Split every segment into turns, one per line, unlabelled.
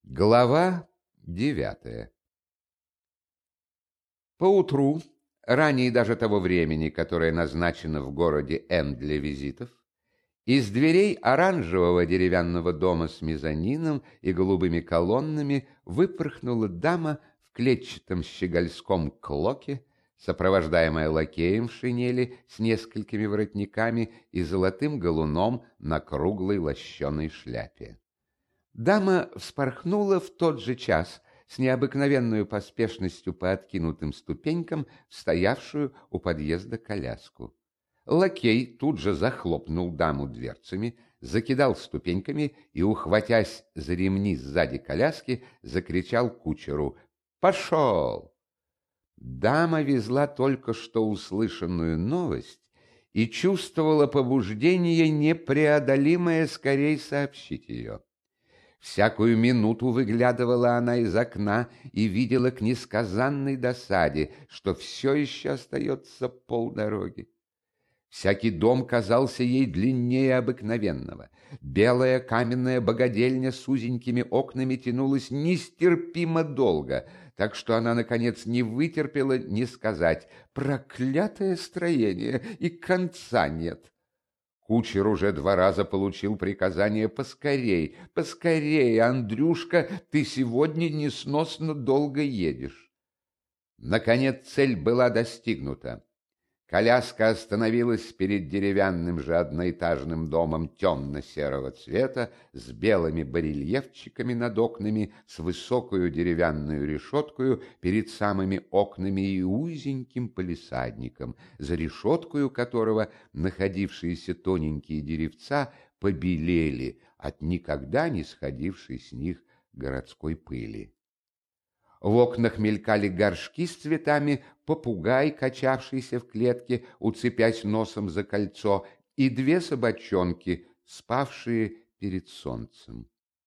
Глава 9. Поутру, ранее даже того времени, которое назначено в городе Н для визитов, из дверей оранжевого деревянного дома с мезонином и голубыми колоннами выпорхнула дама в клетчатом щегольском клоке, сопровождаемая лакеем в шинели с несколькими воротниками и золотым галуном на круглой лощеной шляпе. Дама вспорхнула в тот же час с необыкновенной поспешностью по откинутым ступенькам в стоявшую у подъезда коляску. Лакей тут же захлопнул даму дверцами, закидал ступеньками и, ухватясь за ремни сзади коляски, закричал кучеру: «Пошел!». Дама везла только что услышанную новость и чувствовала побуждение непреодолимое скорей сообщить ее. Всякую минуту выглядывала она из окна и видела к несказанной досаде, что все еще остается полдороги. Всякий дом казался ей длиннее обыкновенного. Белая каменная богадельня с узенькими окнами тянулась нестерпимо долго, так что она, наконец, не вытерпела не сказать: «Проклятое строение, и конца нет». Кучер уже 2 раза получил приказание: «Поскорей, поскорей, Андрюшка, ты сегодня несносно долго едешь». Наконец цель была достигнута. Коляска остановилась перед деревянным же одноэтажным домом темно-серого цвета с белыми барельефчиками над окнами, с высокою деревянную решеткою перед самыми окнами и узеньким палисадником, за решеткою которого находившиеся тоненькие деревца побелели от никогда не сходившей с них городской пыли. В окнах мелькали горшки с цветами, попугай, качавшийся в клетке, уцепясь носом за кольцо, и 2 собачонки, спавшие перед солнцем.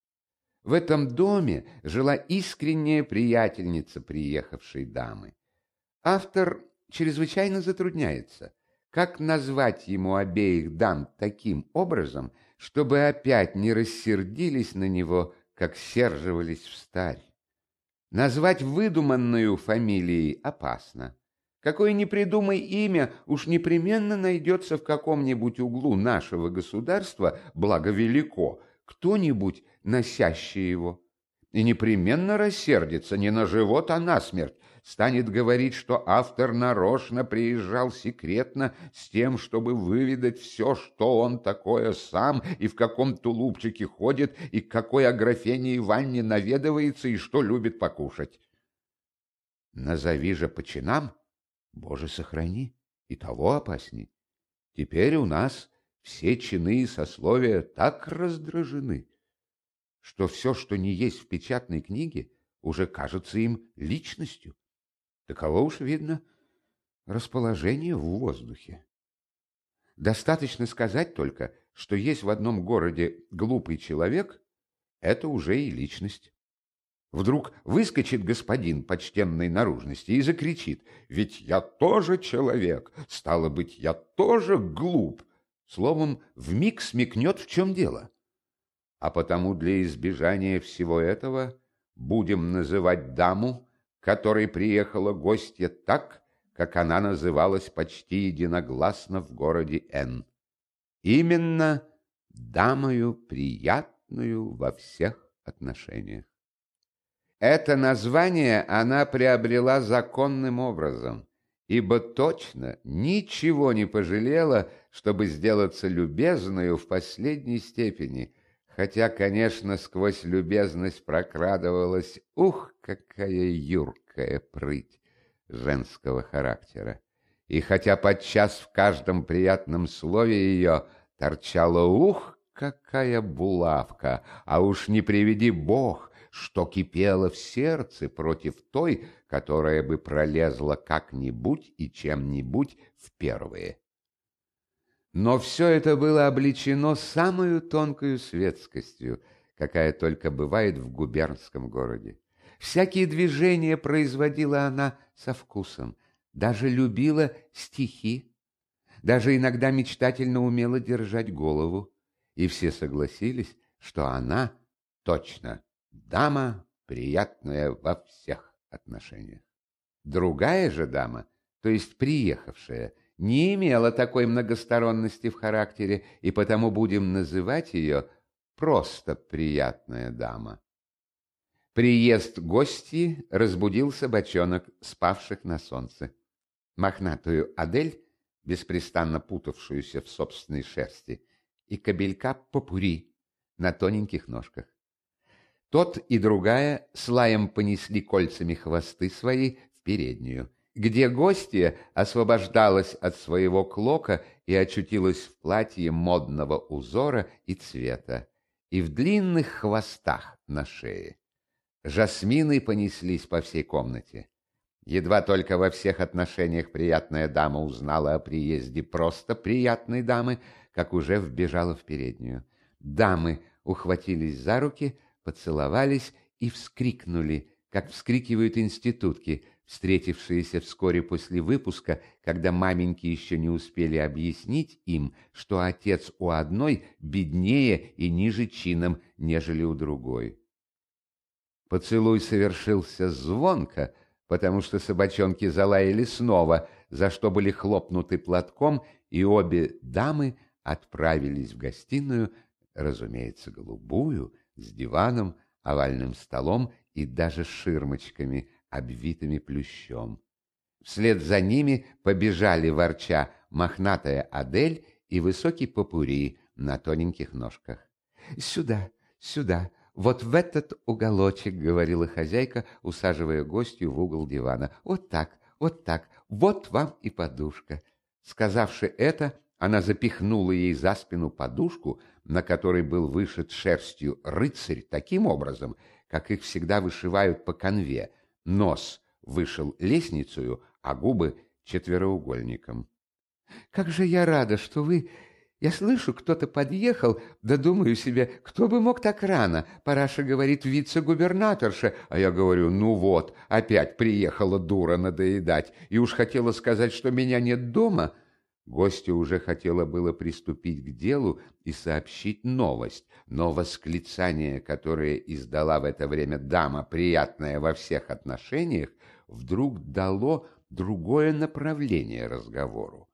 В этом доме жила искренняя приятельница приехавшей дамы. Автор чрезвычайно затрудняется, как назвать ему обеих дам таким образом, чтобы опять не рассердились на него, как серживались встарь. Назвать выдуманную фамилией опасно. Какое ни придумай имя, уж непременно найдется в каком-нибудь углу нашего государства, благо велико, кто-нибудь, носящий его. И непременно рассердится не на живот, а на смерть. Станет говорить, что автор нарочно приезжал секретно с тем, чтобы выведать все, что он такое сам, и в каком тулупчике ходит, и к какой Аграфене Иванне наведывается, и что любит покушать. Назови же по чинам, Боже сохрани, и того опасней. Теперь у нас все чины и сословия так раздражены, что все, что не есть в печатной книге, уже кажется им личностью. Таково уж, видно, расположение в воздухе. Достаточно сказать только, что есть в одном городе глупый человек, это уже и личность. Вдруг выскочит господин почтенной наружности и закричит: «Ведь я тоже человек, стало быть, я тоже глуп». Словом, вмиг смекнет, в чем дело. А потому для избежания всего этого будем называть даму, которой приехала гостья, так, как она называлась почти единогласно в городе Н. Именно дамою приятную во всех отношениях. Это название она приобрела законным образом, ибо точно ничего не пожалела, чтобы сделаться любезною в последней степени, хотя, конечно, сквозь любезность прокрадывалась, какая юркая прыть женского характера. И хотя подчас в каждом приятном слове ее торчала какая булавка, а уж не приведи Бог, что кипело в сердце против той, которая бы пролезла как-нибудь и чем-нибудь в первые. Но все это было облечено самою тонкою светскостью, какая только бывает в губернском городе. Всякие движения производила она со вкусом, даже любила стихи, даже иногда мечтательно умела держать голову, и все согласились, что она точно Дама приятная во всех отношениях. Другая же дама, то есть приехавшая, не имела такой многосторонности в характере, и потому будем называть ее просто приятная дама. Приезд гостьи разбудил собачонок, спавших на солнце. Мохнатую Адель, беспрестанно путавшуюся в собственной шерсти, и кобелька Попури на тоненьких ножках. Тот и другая с лаем понесли кольцами хвосты свои в переднюю, где гостья освобождалась от своего клока и очутилась в платье модного узора и цвета, и в длинных хвостах на шее. Жасмины понеслись по всей комнате. Едва только во всех отношениях приятная дама узнала о приезде просто приятной дамы, как уже вбежала в переднюю. Дамы ухватились за руки, поцеловались и вскрикнули, как вскрикивают институтки, встретившиеся вскоре после выпуска, когда маменьки еще не успели объяснить им, что отец у одной беднее и ниже чином, нежели у другой. Поцелуй совершился звонко, потому что собачонки залаяли снова, за что были хлопнуты платком, и обе дамы отправились в гостиную, разумеется, голубую, с диваном, овальным столом и даже ширмочками, обвитыми плющом. Вслед за ними побежали ворча мохнатая Адель и высокий Попури на тоненьких ножках. «Сюда, сюда, вот в этот уголочек», — говорила хозяйка, усаживая гостью в угол дивана. «Вот так, вот вам и подушка». Сказавши это, она запихнула ей за спину подушку, на которой был вышит шерстью рыцарь таким образом, как их всегда вышивают по канве. Нос вышел лестницею, а губы четвероугольником. «Как же я рада, что вы... Я слышу, кто-то подъехал, да думаю себе, кто бы мог так рано? Параша говорит, вице-губернаторша, а я говорю, ну вот, опять приехала дура надоедать, и уж хотела сказать, что меня нет дома». Гостья уже хотела было приступить к делу и сообщить новость, но восклицание, которое издала в это время дама, приятная во всех отношениях, вдруг дало другое направление разговору.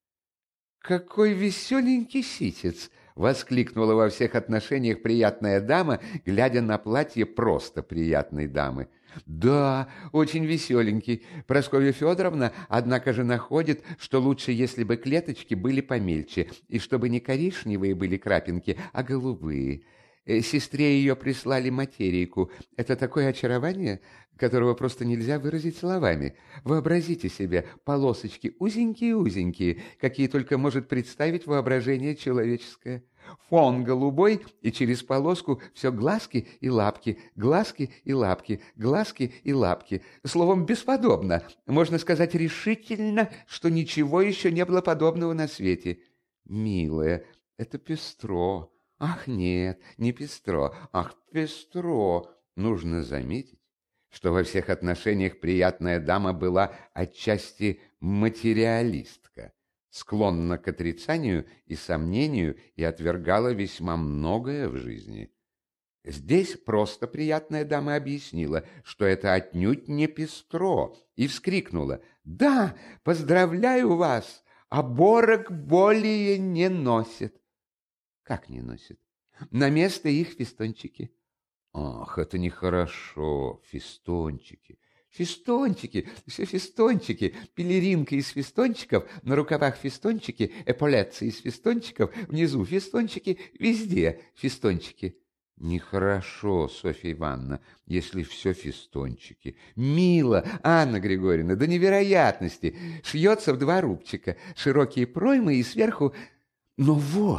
«Какой веселенький ситец!» — воскликнула во всех отношениях приятная дама, глядя на платье просто приятной дамы. «Да, очень веселенький. Прасковья Федоровна, однако же, находит, что лучше, если бы клеточки были помельче, и чтобы не коричневые были крапинки, а голубые. Сестре ее прислали материйку. Это такое очарование, которого просто нельзя выразить словами. Вообразите себе полосочки узенькие-узенькие, какие только может представить воображение человеческое. Фон голубой, и через полоску все глазки и лапки, глазки и лапки, глазки и лапки. Словом, бесподобно. Можно сказать решительно, что ничего еще не было подобного на свете. Милая, это пестро. Ах, нет, не пестро, ах, пестро. Нужно заметить, что во всех отношениях приятная дама была отчасти материалистка, склонна к отрицанию и сомнению и отвергала весьма многое в жизни. Здесь просто приятная дама объяснила, что это отнюдь не пестро, и вскрикнула: «Да, поздравляю вас, оборок более не носит». «Как не носит?» «На место их фестончики». «Ах, это нехорошо, фестончики». «Фестончики, все фестончики, пелеринка из фестончиков, на рукавах фестончики, эполетцы из фестончиков, внизу фестончики, везде фестончики». «Нехорошо, Софья Ивановна, если все фестончики». «Мило, Анна Григорьевна, до невероятности. Шьется в 2 рубчика, широкие проймы и сверху... Но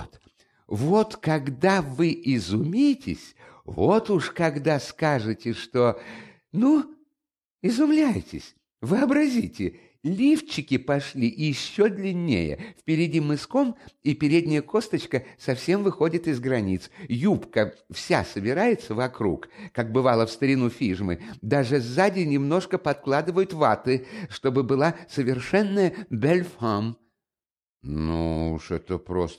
вот когда вы изумитесь, вот уж когда скажете, что... Ну, изумляйтесь, вообразите, лифчики пошли еще длиннее, впереди мыском, и передняя косточка совсем выходит из границ. Юбка вся собирается вокруг, как бывало в старину фижмы, даже сзади немножко подкладывают ваты, чтобы была совершенная бель-фам». «Ну уж это просто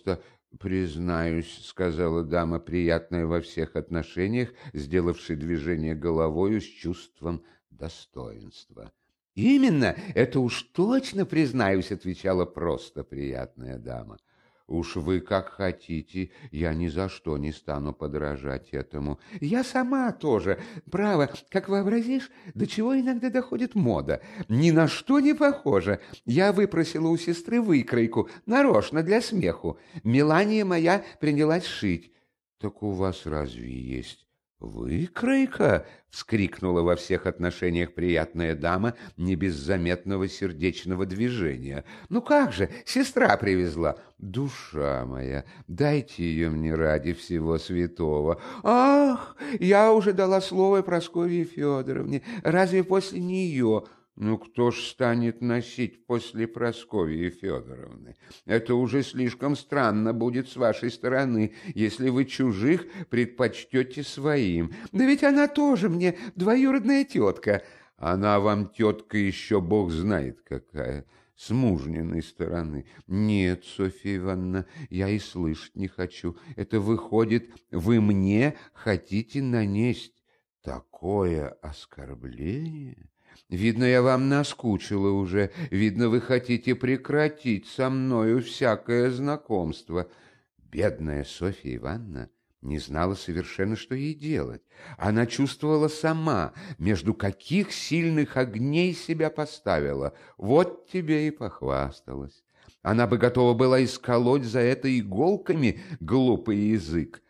«Признаюсь, — сказала дама, приятная во всех отношениях, сделавшая движение головою с чувством достоинства». «Именно, это уж точно признаюсь, — отвечала просто приятная дама. «Уж вы как хотите, я ни за что не стану подражать этому. Я сама тоже, право, как вообразишь, до чего иногда доходит мода. Ни на что не похоже. Я выпросила у сестры выкройку, нарочно для смеху. Мелания моя принялась шить». «Так у вас разве есть выкройка?» — вскрикнула во всех отношениях приятная дама, не без заметного сердечного движения. «Ну как же, сестра привезла». «Душа моя, дайте ее мне ради всего святого». «Ах, я уже дала слово Прасковье Федоровне. Разве после нее...» «Ну, кто ж станет носить после Прасковьи Федоровны? Это уже слишком странно будет с вашей стороны, если вы чужих предпочтете своим. Да ведь она тоже мне двоюродная тетка». «Она вам тетка еще бог знает какая, с мужниной стороны». «Нет, Софья Ивановна, я и слышать не хочу. Это выходит, вы мне хотите нанесть такое оскорбление?» «Видно, я вам наскучила уже. Видно, вы хотите прекратить со мною всякое знакомство». Бедная Софья Ивановна не знала совершенно, что ей делать. Она чувствовала сама, между каких сильных огней себя поставила. Вот тебе и похвасталась. Она бы готова была исколоть за это иголками глупый язык.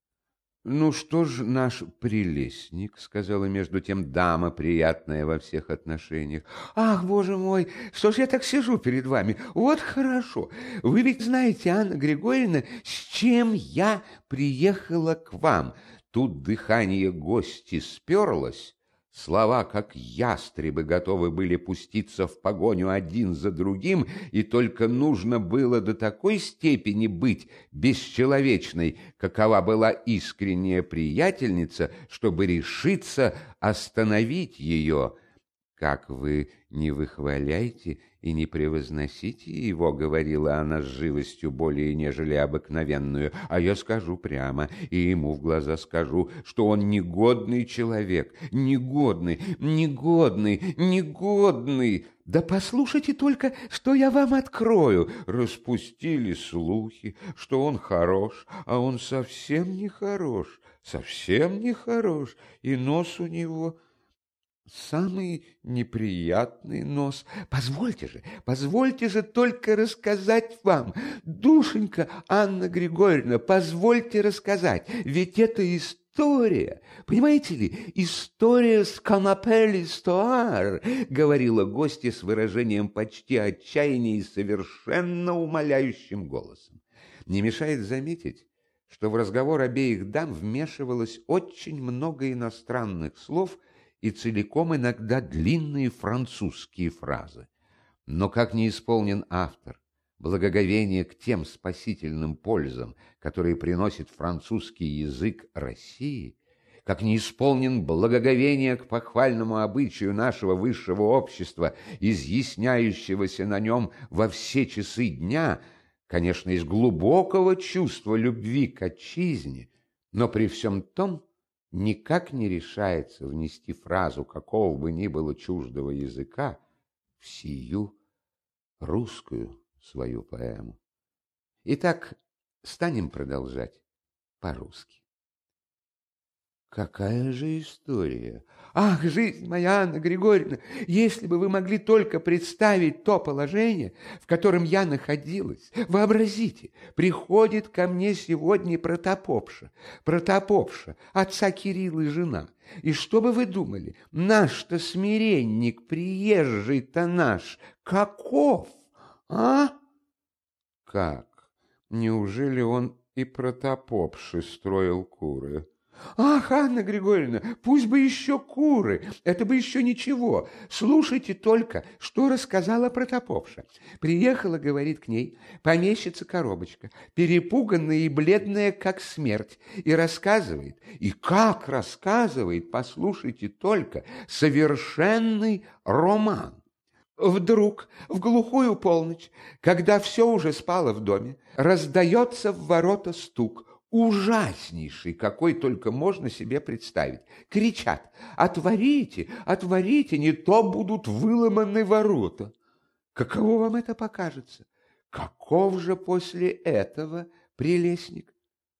«Ну что ж, наш прелестник, — сказала между тем дама, приятная во всех отношениях. — Ах, боже мой, что ж я так сижу перед вами? Вот хорошо. Вы ведь знаете, Анна Григорьевна, с чем я приехала к вам. Тут дыхание гости сперлось. Слова, как ястребы, готовы были пуститься в погоню один за другим, и только нужно было до такой степени быть бесчеловечной, какова была искренняя приятельница, чтобы решиться остановить ее. «Как вы не выхваляйте и не превозносите его, — говорила она с живостью более нежели обыкновенную, — а я скажу прямо, и ему в глаза скажу, что он негодный человек, негодный, негодный, негодный. Да послушайте только, что я вам открою. Распустили слухи, что он хорош, а он совсем не хорош, совсем не хорош, и нос у него... самый неприятный нос. Позвольте же только рассказать вам. Душенька Анна Григорьевна, позвольте рассказать. Ведь это история, понимаете ли, история с канапе l'histoire, говорила гостья с выражением почти отчаяния и совершенно умоляющим голосом. Не мешает заметить, что в разговор обеих дам вмешивалось очень много иностранных слов и целиком иногда длинные французские фразы. Но как не исполнен автор благоговение к тем спасительным пользам, которые приносит французский язык России, как не исполнен благоговение к похвальному обычаю нашего высшего общества, изъясняющегося на нем во все часы дня, конечно, из глубокого чувства любви к отчизне, но при всем том никак не решается внести фразу какого бы ни было чуждого языка в сию русскую свою поэму. Итак, станем продолжать по-русски. Какая же история? Ах, жизнь моя, Анна Григорьевна, если бы вы могли только представить то положение, в котором я находилась. Вообразите, приходит ко мне сегодня протопопша, отца Кирилла и жена. И что бы вы думали, наш-то смиренник, приезжий-то наш, каков, а? Как? Неужели он и протопопши строил куры? Ах, Анна Григорьевна, пусть бы еще куры, это бы еще ничего. Слушайте только, что рассказала протопопша. Приехала, говорит, к ней помещица-коробочка, перепуганная и бледная, как смерть, и рассказывает, и как рассказывает, послушайте только, совершенный роман. Вдруг, в глухую полночь, когда все уже спало в доме, раздается в ворота стук, ужаснейший, какой только можно себе представить. Кричат: «Отворите, отворите, не то будут выломаны ворота». Каково вам это покажется? Каков же после этого прелестник?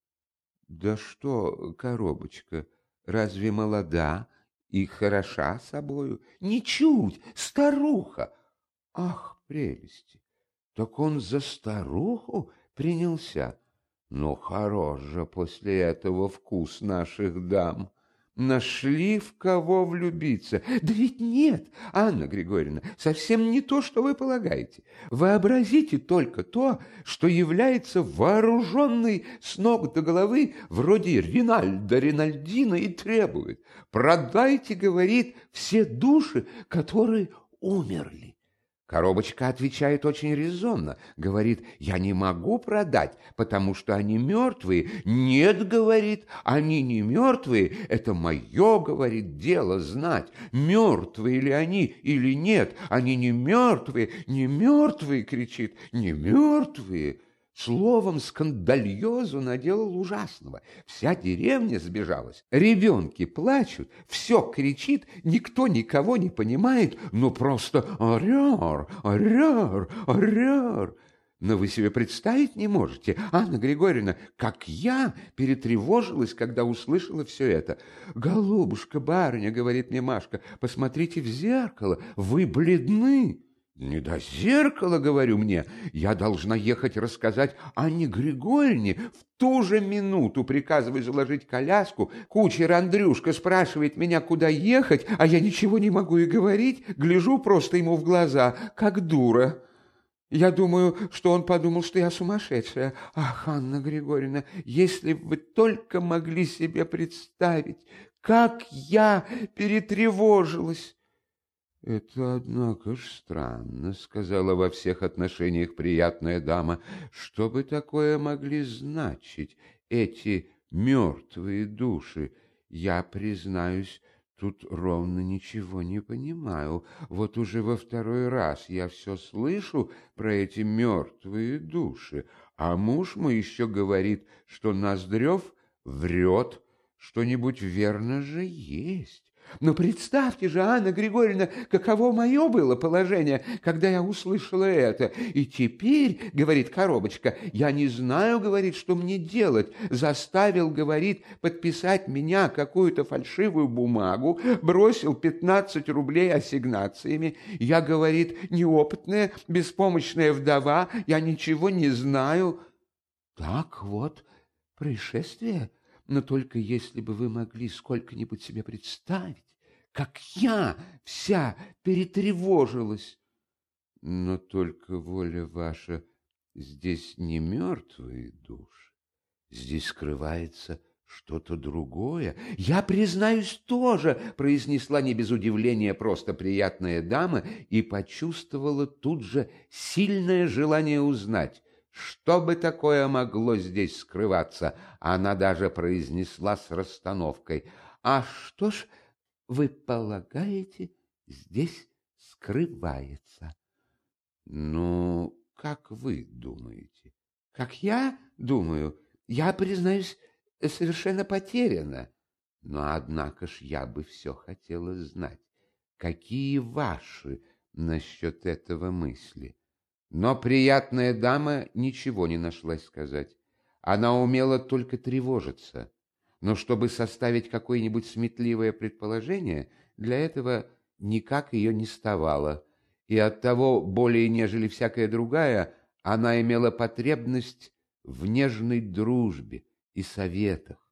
Да что, коробочка, разве молода и хороша собою? Ничуть, старуха. Ах, прелести! Так он за старуху принялся. Ну, хорош же после этого вкус наших дам. Нашли в кого влюбиться. Да ведь нет, Анна Григорьевна, совсем не то, что вы полагаете. Вообразите только то, что является вооруженной с ног до головы вроде Ринальда Ринальдина и требует: продайте, говорит, все души, которые умерли. Коробочка отвечает очень резонно, говорит: я не могу продать, потому что они мертвые. Нет, говорит, они не мертвые, это мое, говорит, дело знать, мертвые ли они или нет. Они не мертвые, кричит, не мертвые. Словом, скандальозу наделал ужасного. Вся деревня сбежалась, ребенки плачут, все кричит, никто никого не понимает, но просто орёр, орёр, орёр. Но вы себе представить не можете, Анна Григорьевна, как я перетревожилась, когда услышала все это. «Голубушка, барыня, — говорит мне Машка, — посмотрите в зеркало, вы бледны». «Не до зеркала, — говорю, — мне, я должна ехать рассказать Анне Григорьевне». В ту же минуту приказываю заложить коляску. Кучер Андрюшка спрашивает меня, куда ехать, а я ничего не могу и говорить, гляжу просто ему в глаза, как дура. Я думаю, что он подумал, что я сумасшедшая. Ах, Анна Григорьевна, если бы вы только могли себе представить, как я перетревожилась. «Это, однако ж, странно, — сказала во всех отношениях приятная дама, — что бы такое могли значить эти мертвые души? Я, признаюсь, тут ровно ничего не понимаю. Вот уже во второй раз я все слышу про эти мертвые души, а муж мой еще говорит, что Ноздрев врет, что-нибудь верно же есть». Но представьте же, Анна Григорьевна, каково мое было положение, когда я услышала это. И теперь, — говорит коробочка, — я не знаю, — говорит, — что мне делать. Заставил, — говорит, — подписать меня какую-то фальшивую бумагу, бросил 15 рублей ассигнациями. Я, — говорит, — неопытная, беспомощная вдова, я ничего не знаю. Так вот, происшествие. Но только если бы вы могли сколько-нибудь себе представить, как я вся перетревожилась. Но только, воля ваша, здесь не мертвые души, здесь скрывается что-то другое. Я, признаюсь, тоже, — произнесла не без удивления просто приятная дама и почувствовала тут же сильное желание узнать, что бы такое могло здесь скрываться. Она даже произнесла с расстановкой: «А что ж, вы полагаете, здесь скрывается?» «Ну, как вы думаете?» «Как я думаю? Я, признаюсь, совершенно потеряна. Но, однако ж, я бы все хотела знать, какие ваши насчет этого мысли». Но приятная дама ничего не нашлась сказать. Она умела только тревожиться. Но чтобы составить какое-нибудь сметливое предположение, для этого никак ее не ставало. И оттого, более нежели всякая другая, она имела потребность в нежной дружбе и советах.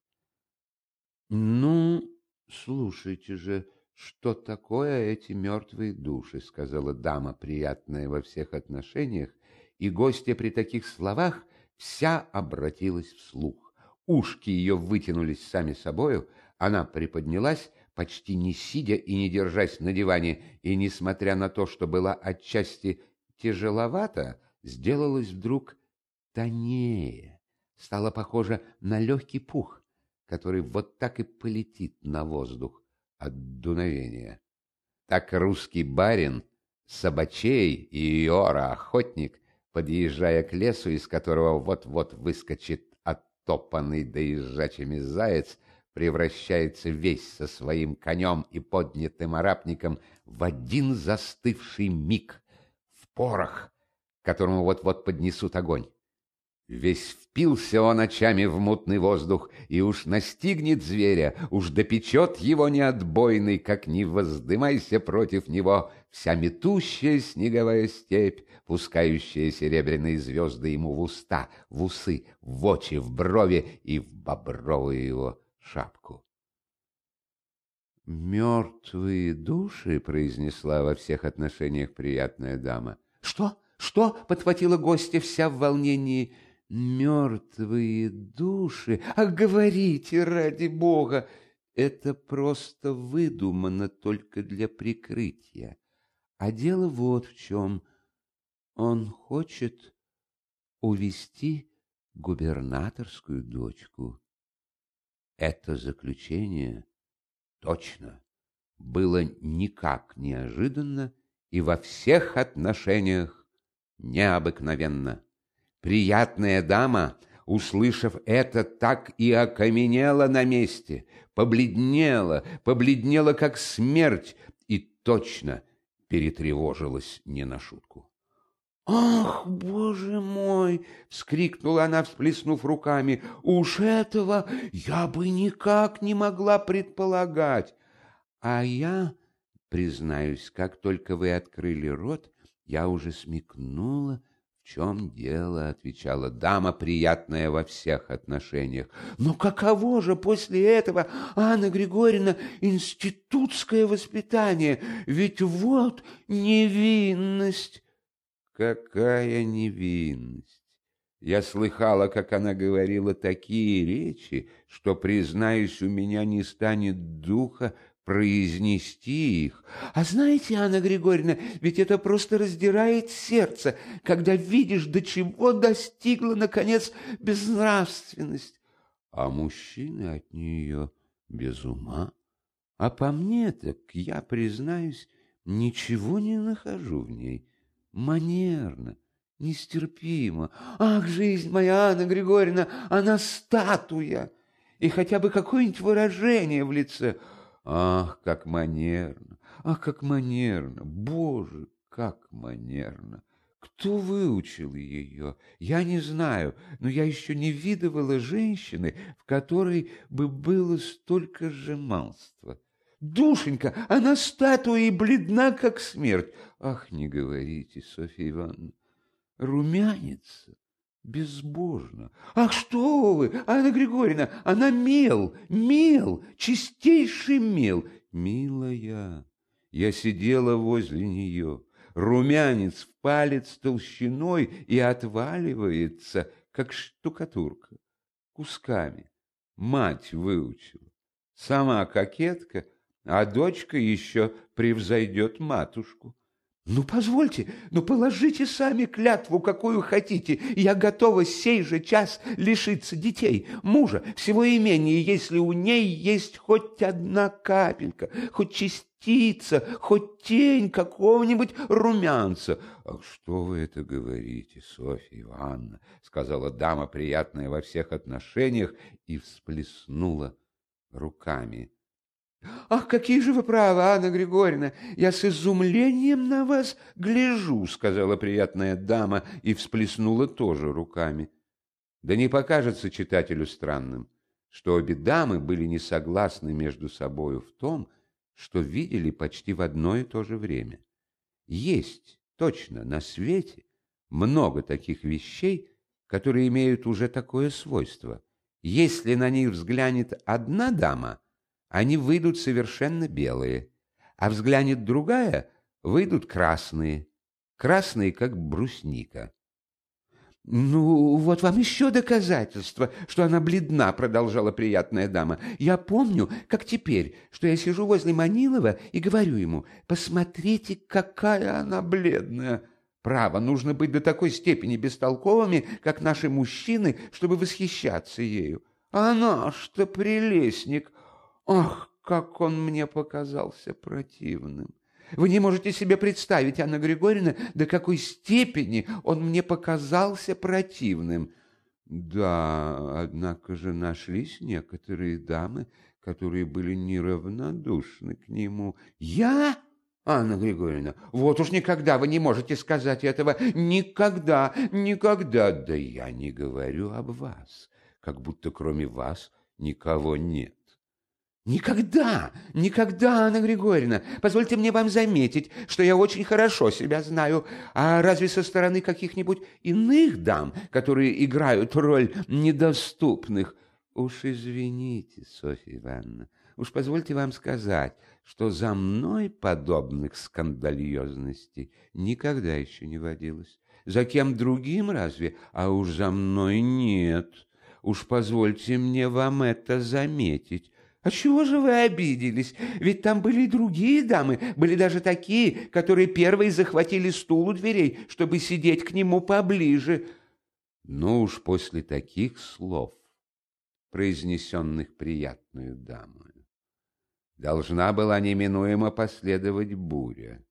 «Ну, слушайте же, что такое эти мертвые души?» — сказала дама, приятная во всех отношениях, и гостья при таких словах вся обратилась вслух. Ушки ее вытянулись сами собою, она приподнялась, почти не сидя и не держась на диване, и, несмотря на то, что была отчасти тяжеловата, сделалась вдруг тонее, стала похожа на легкий пух, который вот так и полетит на воздух от дуновения. Так русский барин Собачей и Иора, охотник, подъезжая к лесу, из которого вот-вот выскочит оттопанный доезжачими заяц, превращается весь со своим конем и поднятым арапником в один застывший миг, в порох, которому вот-вот поднесут огонь. Весь впился он очами в мутный воздух, и уж настигнет зверя, уж допечет его неотбойный, как ни воздымайся против него вся метущая снеговая степь, пускающая серебряные звезды ему в уста, в усы, в очи, в брови и в бобровую его шапку. «Мертвые души», — произнесла во всех отношениях приятная дама. «Что? Что?» — подхватила гостья вся в волнении. «Мертвые души? Ах, говорите, ради бога! Это просто выдумано только для прикрытия. А дело вот в чем. Он хочет увести губернаторскую дочку». Это заключение точно было никак неожиданно и во всех отношениях необыкновенно. Приятная дама, услышав это, так и окаменела на месте, побледнела, как смерть, и точно перетревожилась не на шутку. «Ах, боже мой!» — вскрикнула она, всплеснув руками. «Уж этого я бы никак не могла предполагать. А я, признаюсь, как только вы открыли рот, я уже смекнула, в чем дело», — отвечала дама, приятная во всех отношениях. «Но каково же после этого, Анна Григорьевна, институтское воспитание? Ведь вот невинность». «Какая невинность! Я слыхала, как она говорила такие речи, что, признаюсь, у меня не станет духа произнести их. А знаете, Анна Григорьевна, ведь это просто раздирает сердце, когда видишь, до чего достигла, наконец, безнравственность. А мужчины от нее без ума. А по мне так, я, признаюсь, ничего не нахожу в ней. Манерно, нестерпимо. Ах, жизнь моя, Анна Григорьевна, она статуя, и хотя бы какое-нибудь выражение в лице. Ах, как манерно, ах, как манерно, Боже, как манерно. Кто выучил ее? Я не знаю, но я еще не видывала женщины, в которой бы было столько жеманства. Душенька, она статуя и бледна, как смерть. Ах, не говорите, Софья Ивановна, румянится безбожно. Ах, что вы, Анна Григорьевна, она мел, чистейший мел. Милая, я сидела возле нее, румянец в палец толщиной и отваливается, как штукатурка, кусками. Мать выучила, сама кокетка, а дочка еще превзойдет матушку. Ну, позвольте, ну, положите сами клятву, какую хотите. Я готова сей же час лишиться детей, мужа, всего имения, если у ней есть хоть одна капелька, хоть частица, хоть тень какого-нибудь румянца. — Ах, что вы это говорите, Софья Ивановна, — сказала дама, приятная во всех отношениях, и всплеснула руками. «Ах, какие же вы правы, Анна Григорьевна! Я с изумлением на вас гляжу», — сказала приятная дама и всплеснула тоже руками. Да не покажется читателю странным, что обе дамы были не согласны между собою в том, что видели почти в одно и то же время. Есть, точно, на свете много таких вещей, которые имеют уже такое свойство. Если на них взглянет одна дама, они выйдут совершенно белые, а взглянет другая, выйдут красные, как брусника. «Ну, вот вам еще доказательство, что она бледна», — продолжала приятная дама. «Я помню, как теперь, что я сижу возле Манилова и говорю ему: посмотрите, какая она бледная. Право, нужно быть до такой степени бестолковыми, как наши мужчины, чтобы восхищаться ею. А наш-то прелестник! Ах, как он мне показался противным! Вы не можете себе представить, Анна Григорьевна, до какой степени он мне показался противным. Да, однако же нашлись некоторые дамы, которые были неравнодушны к нему. Я? Анна Григорьевна, вот уж никогда вы не можете сказать этого. Никогда, никогда. Да я не говорю об вас, как будто кроме вас никого нет. Никогда, никогда, Анна Григорьевна. Позвольте мне вам заметить, что я очень хорошо себя знаю. А разве со стороны каких-нибудь иных дам, которые играют роль недоступных? Уж извините, Софья Ивановна, уж позвольте вам сказать, что за мной подобных скандальозностей никогда еще не водилось. За кем другим разве? А уж за мной нет. Уж позвольте мне вам это заметить. А чего же вы обиделись? Ведь там были и другие дамы, были даже такие, которые первые захватили стул у дверей, чтобы сидеть к нему поближе. Но уж после таких слов, произнесенных приятную дамою, должна была неминуемо последовать буря.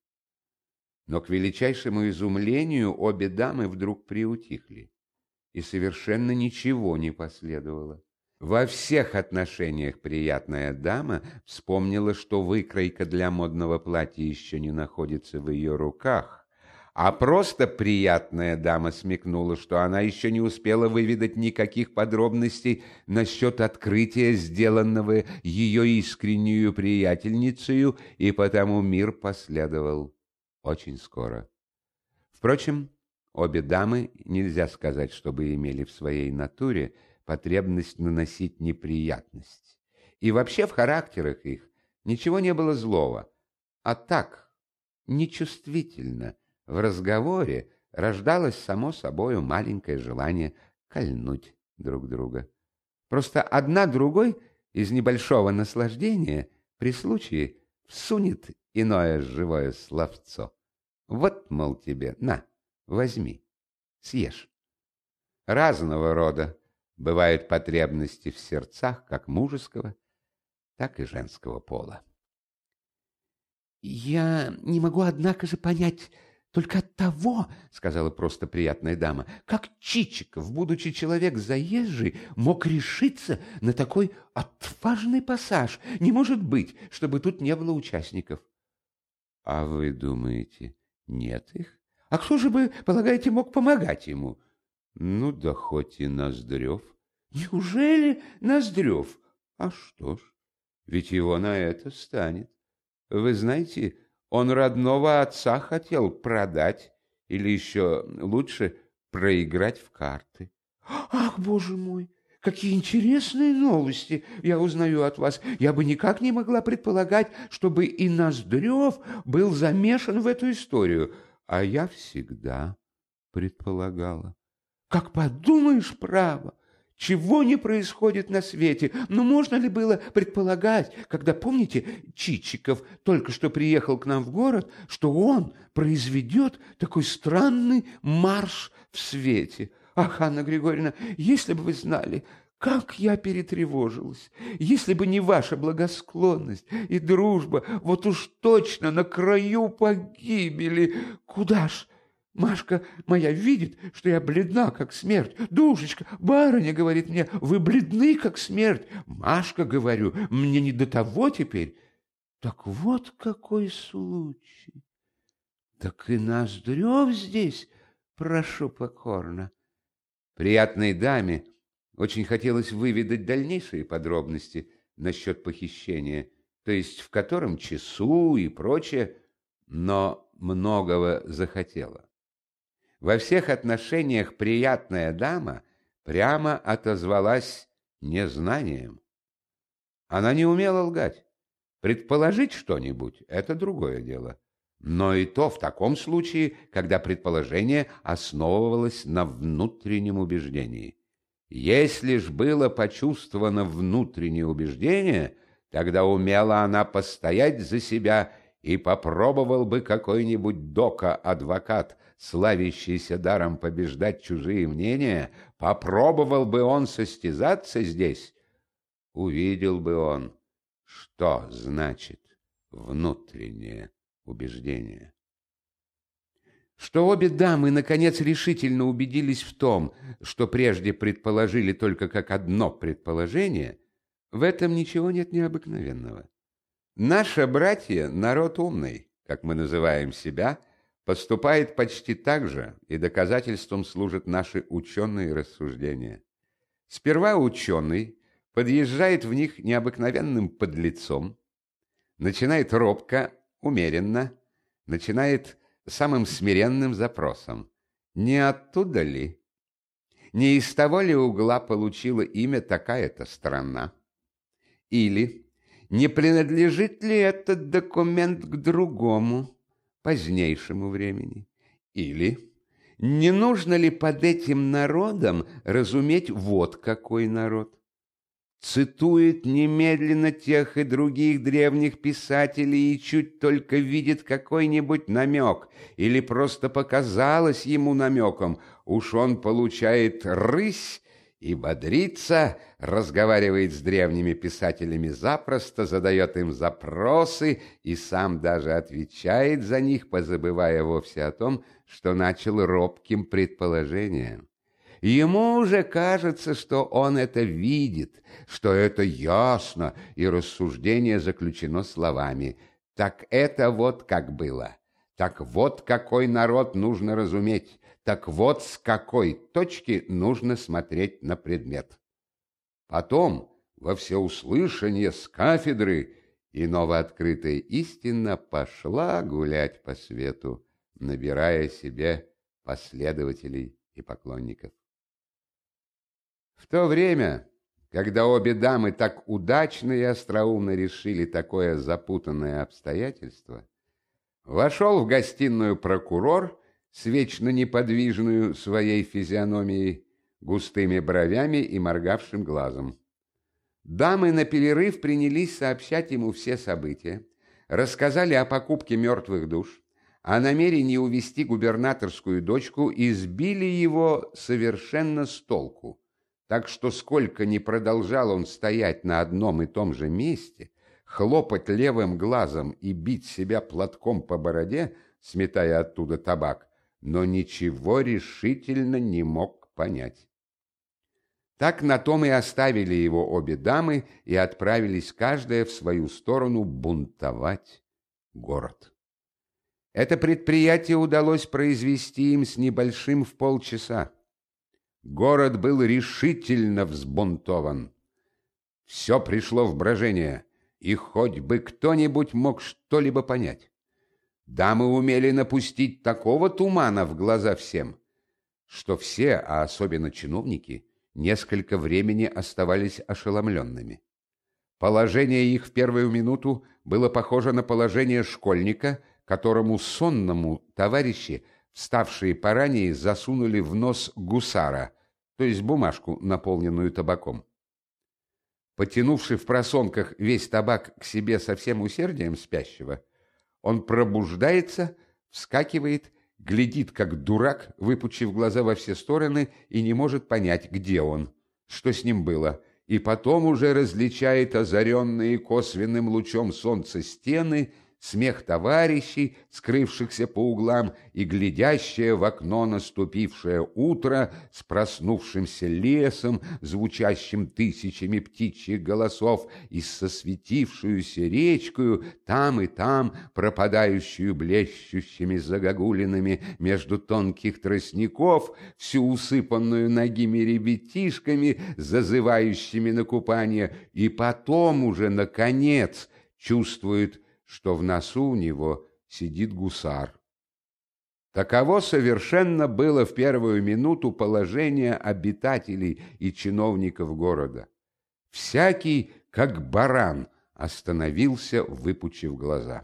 Но к величайшему изумлению обе дамы вдруг приутихли, и совершенно ничего не последовало. Во всех отношениях приятная дама вспомнила, что выкройка для модного платья еще не находится в ее руках, а просто приятная дама смекнула, что она еще не успела выведать никаких подробностей насчет открытия, сделанного ее искреннюю приятельницею, и потому мир последовал очень скоро. Впрочем, обе дамы, нельзя сказать, чтобы имели в своей натуре потребность наносить неприятность. И вообще в характерах их ничего не было злого, а так, нечувствительно, в разговоре рождалось само собою маленькое желание кольнуть друг друга. Просто одна другой из небольшого наслаждения при случае всунет иное живое словцо. Вот, мол, тебе, на, возьми, съешь. Разного рода бывают потребности в сердцах как мужеского, так и женского пола. «Я не могу, однако же, понять только от того, — сказала просто приятная дама, — как Чичиков, будучи человек заезжий, мог решиться на такой отважный пассаж. Не может быть, чтобы тут не было участников». «А вы думаете, нет их? А кто же бы, полагаете, мог помогать ему?» «Ну да хоть и Ноздрев». «Неужели Ноздрев? А что ж, ведь его на это станет. Вы знаете, он родного отца хотел продать или еще лучше проиграть в карты». «Ах, боже мой, какие интересные новости я узнаю от вас. Я бы никак не могла предполагать, чтобы и Ноздрев был замешан в эту историю. А я всегда предполагала. Как подумаешь, право, чего не происходит на свете. Но можно ли было предполагать, когда, помните, Чичиков только что приехал к нам в город, что он произведет такой странный марш в свете? Ах, Анна Григорьевна, если бы вы знали, как я перетревожилась. Если бы не ваша благосклонность и дружба, вот уж точно на краю погибели. Куда ж? Машка моя видит, что я бледна, как смерть. Душечка, барыня говорит мне, вы бледны, как смерть. Машка, говорю, мне не до того теперь. Так вот какой случай. Так и Ноздрев здесь, прошу покорно. Приятной даме очень хотелось выведать дальнейшие подробности насчет похищения, то есть в котором часу и прочее, но многого захотела. Во всех отношениях приятная дама прямо отозвалась незнанием. Она не умела лгать. Предположить что-нибудь — это другое дело. Но и то в таком случае, когда предположение основывалось на внутреннем убеждении. Если ж было почувствовано внутреннее убеждение, тогда умела она постоять за себя, и попробовал бы какой-нибудь дока-адвокат, славящийся даром побеждать чужие мнения, попробовал бы он состязаться здесь, увидел бы он, что значит внутреннее убеждения. Что обе дамы, наконец, решительно убедились в том, что прежде предположили только как одно предположение, в этом ничего нет необыкновенного. Наше братья, народ умный, как мы называем себя, поступает почти так же, и доказательством служат наши ученые рассуждения. Сперва ученый подъезжает в них необыкновенным подлецом, начинает робко, умеренно, начинает самым смиренным запросом. Не оттуда ли? Не из того ли угла получила имя такая-то страна? Или не принадлежит ли этот документ к другому, позднейшему времени? Или не нужно ли под этим народом разуметь вот какой народ? Цитует немедленно тех и других древних писателей и чуть только видит какой-нибудь намек, или просто показалось ему намеком, уж он получает рысь и бодрится, разговаривает с древними писателями запросто, задает им запросы и сам даже отвечает за них, позабывая вовсе о том, что начал робким предположением. Ему уже кажется, что он это видит, что это ясно, и рассуждение заключено словами. Так это вот как было. Так вот какой народ нужно разуметь. Так вот с какой точки нужно смотреть на предмет. Потом во всеуслышание с кафедры и новооткрытая истина пошла гулять по свету, набирая себе последователей и поклонников. В то время, когда обе дамы так удачно и остроумно решили такое запутанное обстоятельство, вошел в гостиную прокурор с вечно неподвижную своей физиономией, густыми бровями и моргавшим глазом. Дамы на перерыв принялись сообщать ему все события, рассказали о покупке мертвых душ, о намерении увезти губернаторскую дочку и сбили его совершенно с толку. Так что сколько ни продолжал он стоять на одном и том же месте, хлопать левым глазом и бить себя платком по бороде, сметая оттуда табак, но ничего решительно не мог понять. Так на том и оставили его обе дамы и отправились каждая в свою сторону бунтовать город. Это предприятие удалось произвести им с небольшим в полчаса. Город был решительно взбунтован. Все пришло в брожение, и хоть бы кто-нибудь мог что-либо понять. Дамы умели напустить такого тумана в глаза всем, что все, а особенно чиновники, несколько времени оставались ошеломленными. Положение их в первую минуту было похоже на положение школьника, которому сонному товарищи, вставшие поранее, засунули в нос гусара, то есть бумажку, наполненную табаком. Потянувший в просонках весь табак к себе со всем усердием спящего, он пробуждается, вскакивает, глядит как дурак, выпучив глаза во все стороны, и не может понять, где он, что с ним было, и потом уже различает озаренные косвенным лучом солнца стены, смех товарищей, скрывшихся по углам, и глядящее в окно наступившее утро с проснувшимся лесом, звучащим тысячами птичьих голосов, и со светившуюся речкою, там и там пропадающую блещущими загогулинами между тонких тростников, всю усыпанную нагими ребятишками, зазывающими на купание, и потом уже, наконец, чувствует, что в носу у него сидит гусар. Таково совершенно было в первую минуту положение обитателей и чиновников города. Всякий, как баран, остановился, выпучив глаза.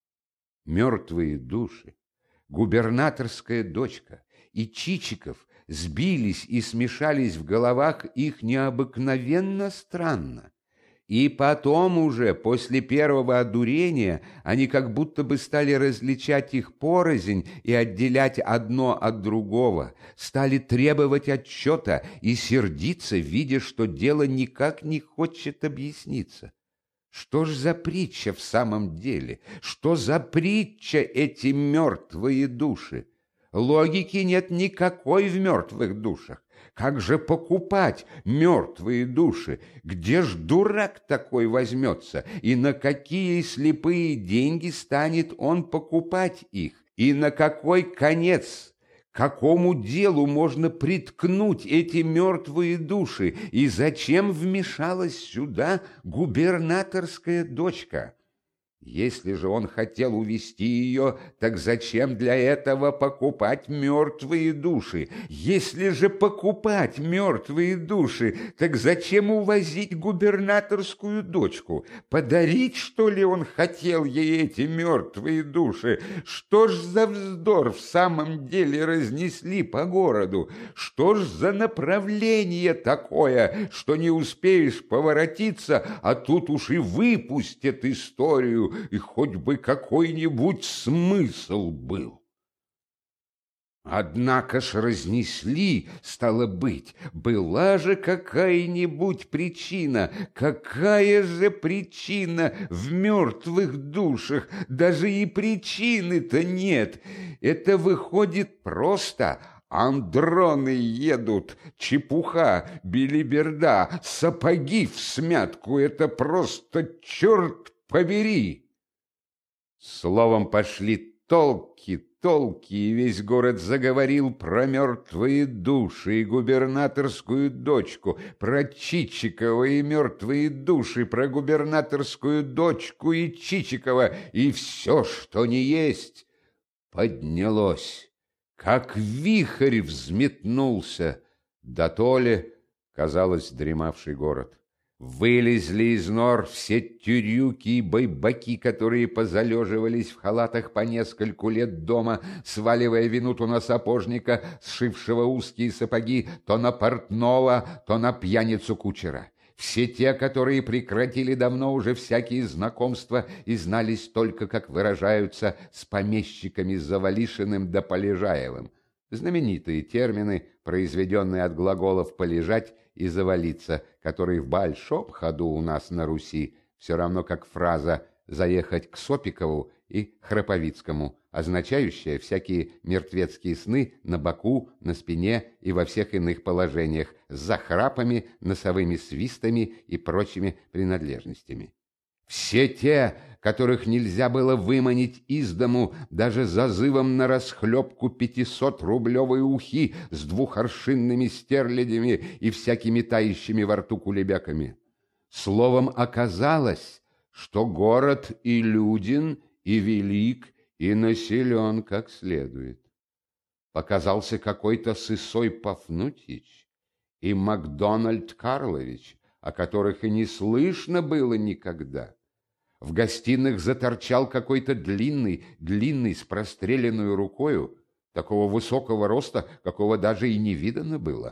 Мертвые души, губернаторская дочка и Чичиков сбились и смешались в головах их необыкновенно странно. И потом уже, после первого одурения, они как будто бы стали различать их порознь и отделять одно от другого, стали требовать отчета и сердиться, видя, что дело никак не хочет объясниться. Что ж за притча в самом деле? Что за притча эти мертвые души? Логики нет никакой в мертвых душах. Как же покупать мертвые души? Где ж дурак такой возьмется? И на какие слепые деньги станет он покупать их? И на какой конец? Какому делу можно приткнуть эти мертвые души? И зачем вмешалась сюда губернаторская дочка? Если же он хотел увести ее, так зачем для этого покупать мертвые души? Если же покупать мертвые души, так зачем увозить губернаторскую дочку? Подарить, что ли, он хотел ей эти мертвые души? Что ж за вздор в самом деле разнесли по городу? Что ж за направление такое, что не успеешь поворотиться, а тут уж и выпустят историю, и хоть бы какой-нибудь смысл был. Однако ж разнесли, стало быть, была же какая-нибудь причина. Какая же причина в мертвых душах? Даже и причины-то нет. Это выходит просто... Андроны едут, чепуха, белиберда, сапоги всмятку. Это просто черт побери! Словом, пошли толки, и весь город заговорил про мертвые души и губернаторскую дочку, про Чичикова и мертвые души, про губернаторскую дочку и Чичикова, и все, что не есть, поднялось. Как вихрь взметнулся, да то ли, казалось, дремавший город. Вылезли из нор все тюрюки и байбаки, которые позалеживались в халатах по нескольку лет дома, сваливая вину то на сапожника, сшившего узкие сапоги, то на портного, то на пьяницу кучера. Все те, которые прекратили давно уже всякие знакомства и знались только, как выражаются, с помещиками Завалишиным да Полежаевым. Знаменитые термины, произведенные от глаголов «полежать» и «завалиться», которые в большом ходу у нас на Руси, все равно как фраза «заехать к Сопикову» и Храповицкому, означающая всякие мертвецкие сны на боку, на спине и во всех иных положениях, с захрапами, носовыми свистами и прочими принадлежностями. Все те, которых нельзя было выманить из дому даже зазывом на расхлебку 500-рублевой ухи с двухоршинными стерлядями и всякими тающими во рту кулебяками. Словом, оказалось, что город и люден, и велик, и населен как следует. Показался какой-то Сысой Пафнутьич и Макдональд Карлович, о которых и не слышно было никогда. В гостиных заторчал какой-то длинный с простреленную рукою, такого высокого роста, какого даже и не видано было.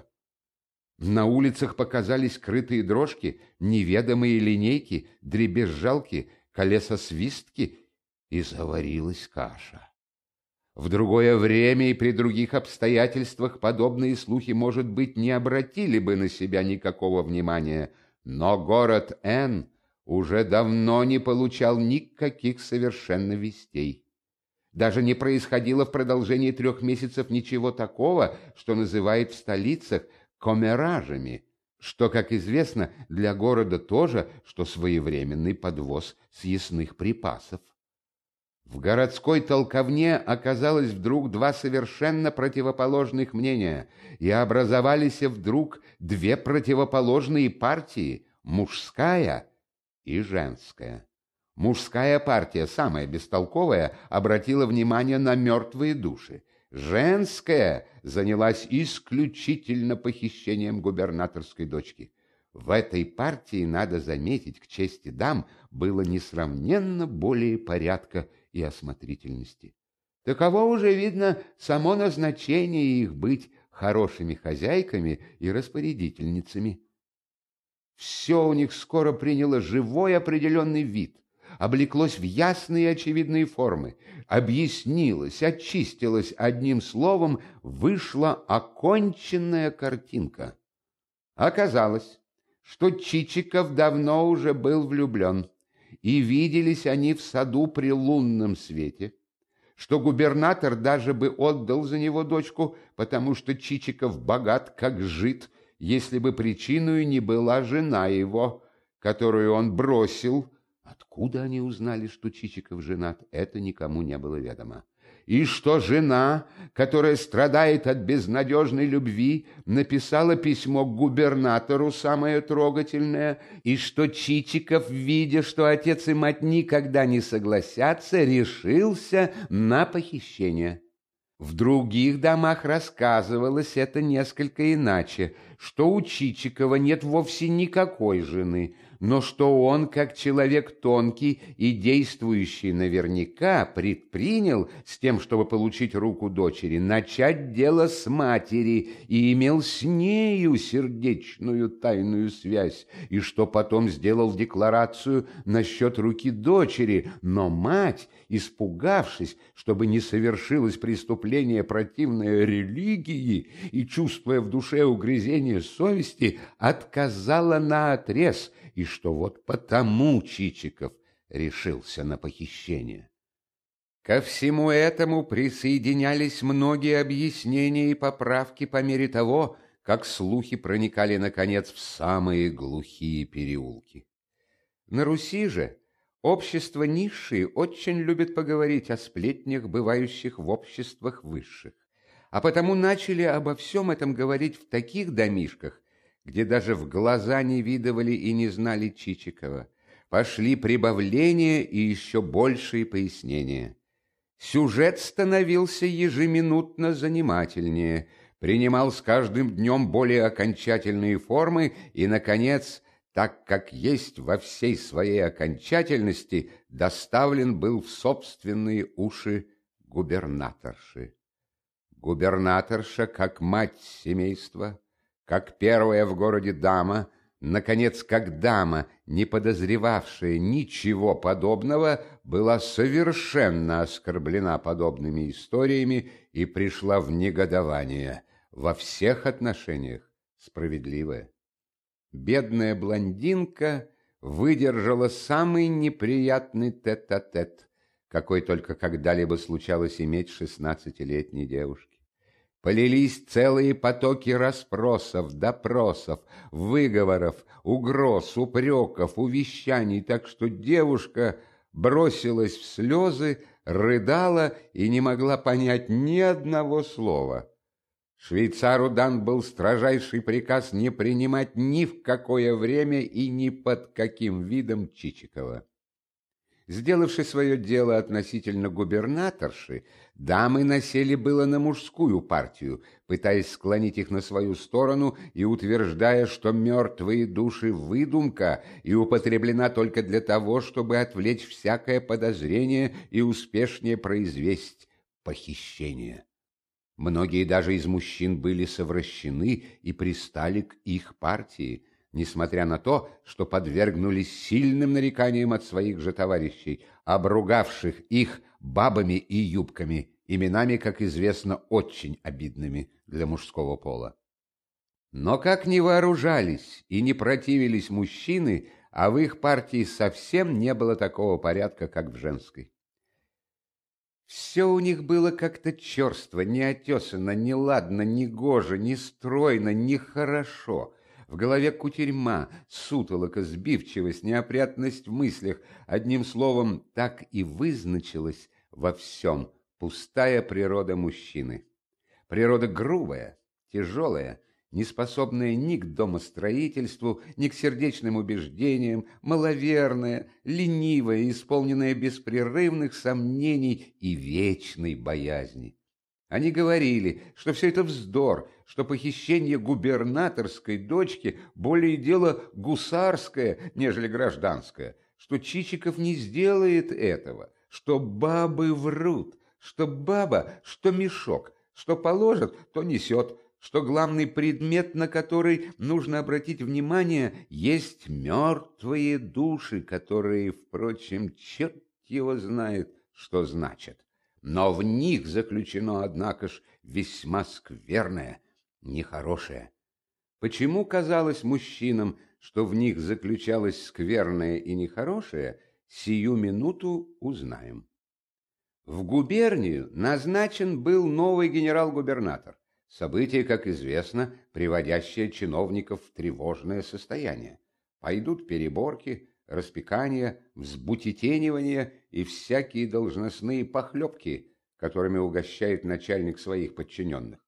На улицах показались крытые дрожки, неведомые линейки, дребезжалки, колесосвистки, и заварилась каша. В другое время и при других обстоятельствах подобные слухи, может быть, не обратили бы на себя никакого внимания, но город Н уже давно не получал никаких совершенно вестей. Даже не происходило в продолжении 3 месяцев ничего такого, что называют в столицах коммеражами, что, как известно, для города тоже, что своевременный подвоз съестных припасов. В городской толковне оказалось вдруг 2 совершенно противоположных мнения, и образовались вдруг 2 противоположные партии – мужская и женская. Мужская партия, самая бестолковая, обратила внимание на мертвые души. Женская занялась исключительно похищением губернаторской дочки. В этой партии, надо заметить, к чести дам, было несравненно более порядка и осмотрительности. Таково уже, видно, само назначение их быть хорошими хозяйками и распорядительницами. Все у них скоро приняло живой определенный вид, облеклось в ясные и очевидные формы, объяснилось, очистилось, одним словом, вышла оконченная картинка. Оказалось, что Чичиков давно уже был влюблен, и виделись они в саду при лунном свете, что губернатор даже бы отдал за него дочку, потому что Чичиков богат, как жид, если бы причиной не была жена его, которую он бросил. Откуда они узнали, что Чичиков женат, это никому не было ведомо. И что жена, которая страдает от безнадежной любви, написала письмо к губернатору самое трогательное, и что Чичиков, видя, что отец и мать никогда не согласятся, решился на похищение. В других домах рассказывалось это несколько иначе, что у Чичикова нет вовсе никакой жены, но что он, как человек тонкий и действующий наверняка, предпринял с тем, чтобы получить руку дочери, начать дело с матери и имел с нею сердечную тайную связь, и что потом сделал декларацию насчет руки дочери, но мать, испугавшись, чтобы не совершилось преступление, противное религии, и чувствуя в душе угрызение совести, отказала наотрез, и что вот потому Чичиков решился на похищение. Ко всему этому присоединялись многие объяснения и поправки по мере того, как слухи проникали, наконец, в самые глухие переулки. На Руси же общество низшие очень любит поговорить о сплетнях, бывающих в обществах высших, а потому начали обо всем этом говорить в таких домишках, где даже в глаза не видывали и не знали Чичикова. Пошли прибавления и еще большие пояснения. Сюжет становился ежеминутно занимательнее, принимал с каждым днем более окончательные формы и, наконец, так как есть во всей своей окончательности, доставлен был в собственные уши губернаторши. Губернаторша, как мать семейства, как первая в городе дама, наконец, как дама, не подозревавшая ничего подобного, была совершенно оскорблена подобными историями и пришла в негодование, во всех отношениях справедливое. Бедная блондинка выдержала самый неприятный тет-а-тет, какой только когда-либо случалось иметь 16-летней девушке. Полились целые потоки расспросов, допросов, выговоров, угроз, упреков, увещаний, так что девушка бросилась в слезы, рыдала и не могла понять ни одного слова. Швейцару дан был строжайший приказ не принимать ни в какое время и ни под каким видом Чичикова. Сделавши свое дело относительно губернаторши, дамы насели было на мужскую партию, пытаясь склонить их на свою сторону и утверждая, что мертвые души — выдумка и употреблена только для того, чтобы отвлечь всякое подозрение и успешнее произвести похищение. Многие даже из мужчин были совращены и пристали к их партии, несмотря на то, что подвергнулись сильным нареканиям от своих же товарищей, обругавших их бабами и юбками, именами, как известно, очень обидными для мужского пола. Но как ни вооружались и не противились мужчины, а в их партии совсем не было такого порядка, как в женской. Все у них было как-то черство, неотесано, неладно, негоже, нестройно, нехорошо. В голове кутерьма, сутолока, сбивчивость, неопрятность в мыслях. Одним словом, так и вызначилась во всем пустая природа мужчины. Природа грубая, тяжелая, неспособная ни к домостроительству, ни к сердечным убеждениям, маловерная, ленивая, исполненная беспрерывных сомнений и вечной боязни. Они говорили, что все это вздор, что похищение губернаторской дочки более дело гусарское, нежели гражданское, что Чичиков не сделает этого, что бабы врут, что баба, что мешок, что положит, то несет, что главный предмет, на который нужно обратить внимание, есть мертвые души, которые, впрочем, черт его знает, что значат. Но в них заключено, однако ж, весьма скверное, нехорошее. Почему казалось мужчинам, что в них заключалось скверное и нехорошее, Сию минуту узнаем. В губернию назначен был новый генерал-губернатор. Событие, как известно, приводящее чиновников в тревожное состояние. Пойдут переборки, распекания, взбутетенивания и всякие должностные похлебки, которыми угощает начальник своих подчиненных.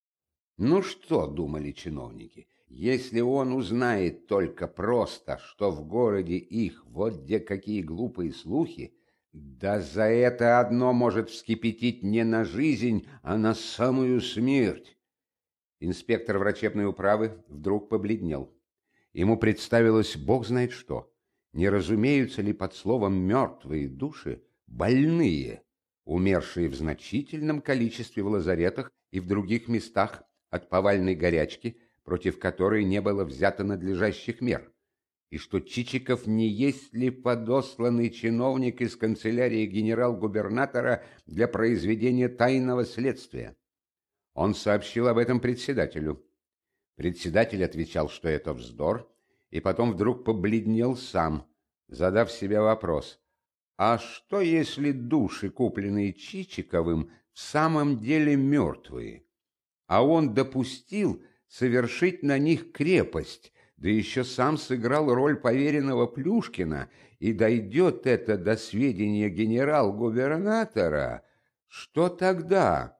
Ну что, думали чиновники, если он узнает только просто, что в городе их вот где какие глупые слухи, да за это одно может вскипятить не на жизнь, а на самую смерть. Инспектор врачебной управы вдруг побледнел. Ему представилось бог знает что. Не разумеются ли под словом «мертвые души» больные, умершие в значительном количестве в лазаретах и в других местах от повальной горячки, против которой не было взято надлежащих мер, и что Чичиков не есть ли подосланный чиновник из канцелярии генерал-губернатора для произведения тайного следствия. Он сообщил об этом председателю. Председатель отвечал, что это вздор, и потом вдруг побледнел сам, задав себе вопрос: а что, если души, купленные Чичиковым, в самом деле мертвые, а он допустил совершить на них крепость, да еще сам сыграл роль поверенного Плюшкина, и дойдет это до сведения генерал-губернатора, что тогда?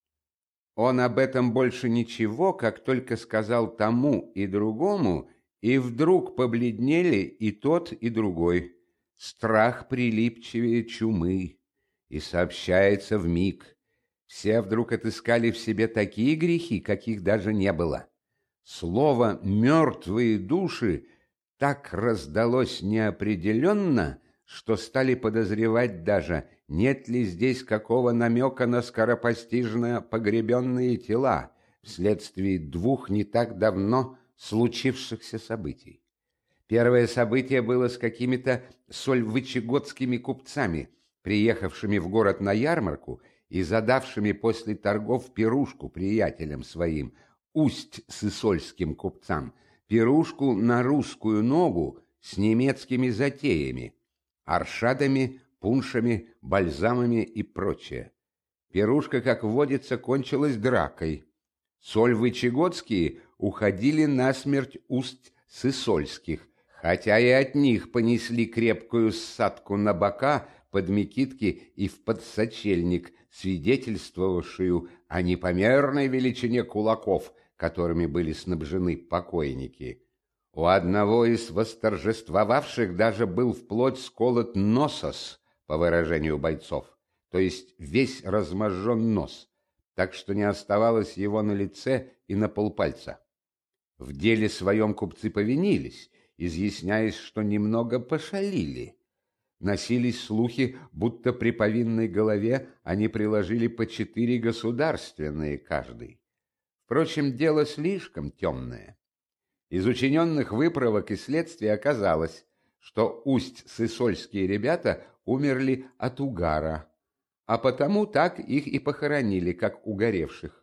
Он об этом больше ничего, как только сказал тому и другому, и вдруг побледнели и тот, и другой. Страх прилипчивее чумы, и сообщается вмиг. Все вдруг отыскали в себе такие грехи, каких даже не было. Слово «мертвые души» так раздалось неопределенно, что стали подозревать даже, нет ли здесь какого намека на скоропостижно погребенные тела вследствие двух не так давно случившихся событий. Первое событие было с какими-то сольвычегодскими купцами, приехавшими в город на ярмарку и задавшими после торгов пирушку приятелям своим, усть-сысольским купцам, пирушку на русскую ногу с немецкими затеями, оршадами, пуншами, бальзамами и прочее. Пирушка, как водится, кончилась дракой. Сольвычегодские уходили насмерть усть-сысольских, хотя и от них понесли крепкую ссадку на бока, под мекитки и в подсочельник, свидетельствовавшую о непомерной величине кулаков, которыми были снабжены покойники. У одного из восторжествовавших даже был вплоть сколот носос, по выражению бойцов, то есть весь размозжен нос, так что не оставалось его на лице и на полпальца. В деле своем купцы повинились, изъясняясь, что немного пошалили. Носились слухи, будто при повинной голове они приложили по 4 государственные каждый. Впрочем, дело слишком темное. Из учиненных выправок и следствий оказалось, что усть-сысольские ребята умерли от угара, а потому так их и похоронили, как угоревших.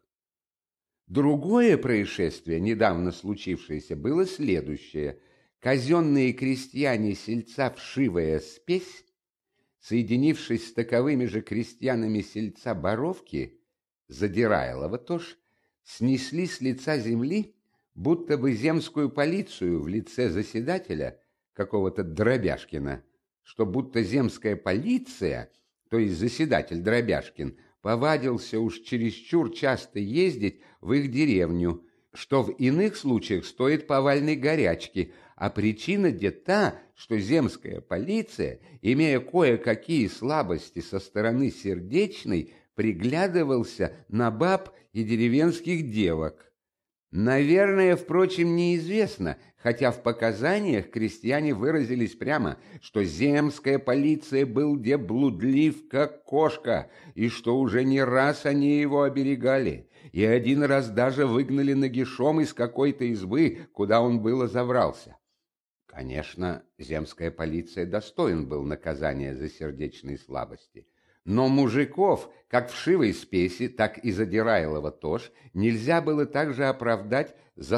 Другое происшествие, недавно случившееся, было следующее. Казенные крестьяне сельца Вшивая Спесь, соединившись с таковыми же крестьянами сельца Боровки, Задираилова тоже, снесли с лица земли будто бы земскую полицию в лице заседателя, какого-то Дробяшкина, что будто земская полиция, то есть заседатель Дробяшкин, повадился уж чересчур часто ездить в их деревню, что в иных случаях стоит повальной горячки, а причина де та, что земская полиция, имея кое-какие слабости со стороны сердечной, приглядывался на баб и деревенских девок. Наверное, впрочем, неизвестно, хотя в показаниях крестьяне выразились прямо, что земская полиция был де блудлив, как кошка, и что уже не раз они его оберегали, и один раз даже выгнали нагишом из какой-то избы, куда он было заврался. Конечно, земская полиция достоин был наказания за сердечные слабости. Но мужиков, как Вшивой Спеси, так и Задираилова тоже, нельзя было также оправдать за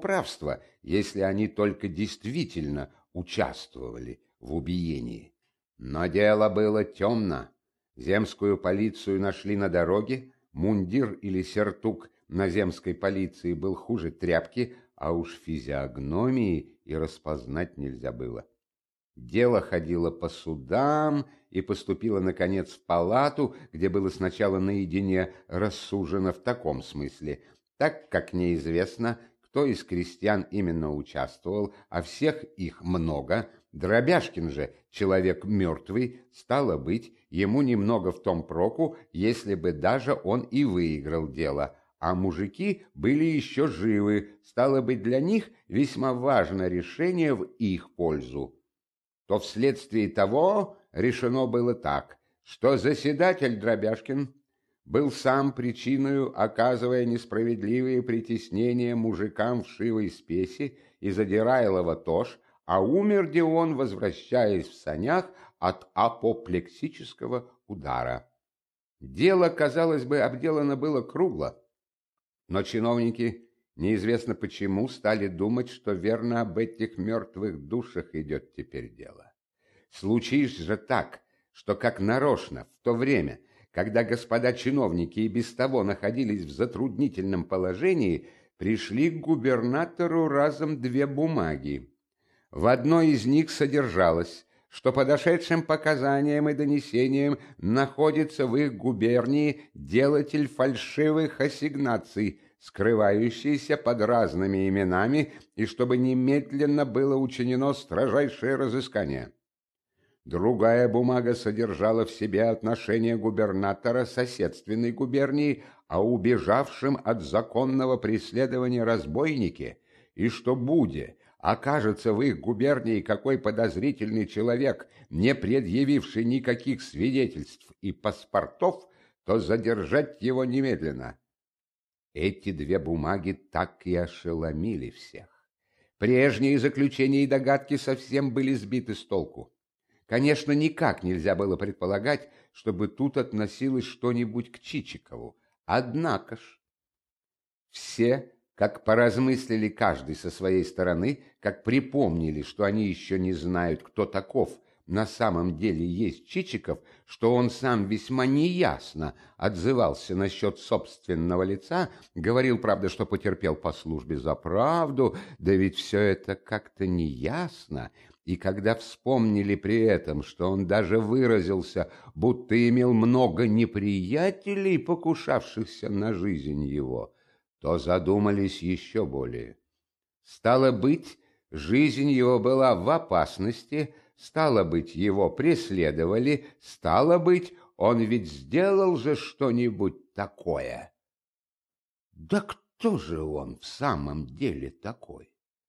самоуправство, если они только действительно участвовали в убиении. Но дело было темно. Земскую полицию нашли на дороге, мундир или сертук на земской полиции был хуже тряпки, а уж физиогномии и распознать нельзя было. Дело ходило по судам и поступило, наконец, в палату, где было сначала наедине рассужено в таком смысле, так как неизвестно, кто из крестьян именно участвовал, а всех их много. Дробяшкин же, человек мертвый, стало быть, ему немного в том проку, если бы даже он и выиграл дело, а мужики были еще живы, стало быть, для них весьма важно решение в их пользу. То вследствие того решено было так, что заседатель Дробяшкин был сам причиною, оказывая несправедливые притеснения мужикам в шивой спеси и Задирайлова тоже, а умер где он, возвращаясь в санях от апоплексического удара. Дело, казалось бы, обделано было кругло, но чиновники, неизвестно почему, стали думать, что верно об этих мертвых душах идет теперь дело. Случилось же так, что как нарочно в то время, когда господа чиновники и без того находились в затруднительном положении, пришли к губернатору разом две бумаги. В одной из них содержалось, что по дошедшим показаниям и донесениям находится в их губернии делатель фальшивых ассигнаций, скрывающийся под разными именами, и чтобы немедленно было учинено строжайшее разыскание. Другая бумага содержала в себе отношение губернатора соседственной губернии о убежавшем от законного преследования разбойнике, и что буде окажется в их губернии какой подозрительный человек, не предъявивший никаких свидетельств и паспортов, то задержать его немедленно. Эти две бумаги так и ошеломили всех. Прежние заключения и догадки совсем были сбиты с толку. Конечно, никак нельзя было предполагать, чтобы тут относилось что-нибудь к Чичикову. Однако ж, все, как поразмыслили каждый со своей стороны, как припомнили, что они еще не знают, кто таков на самом деле есть Чичиков, что он сам весьма неясно отзывался насчет собственного лица, говорил, правда, что потерпел по службе за правду, да ведь все это как-то неясно. И когда вспомнили при этом, что он даже выразился, будто имел много неприятелей, покушавшихся на жизнь его, то задумались еще более. Стало быть, жизнь его была в опасности, стало быть, его преследовали, стало быть, он ведь сделал же что-нибудь такое. Да кто же он в самом деле такой?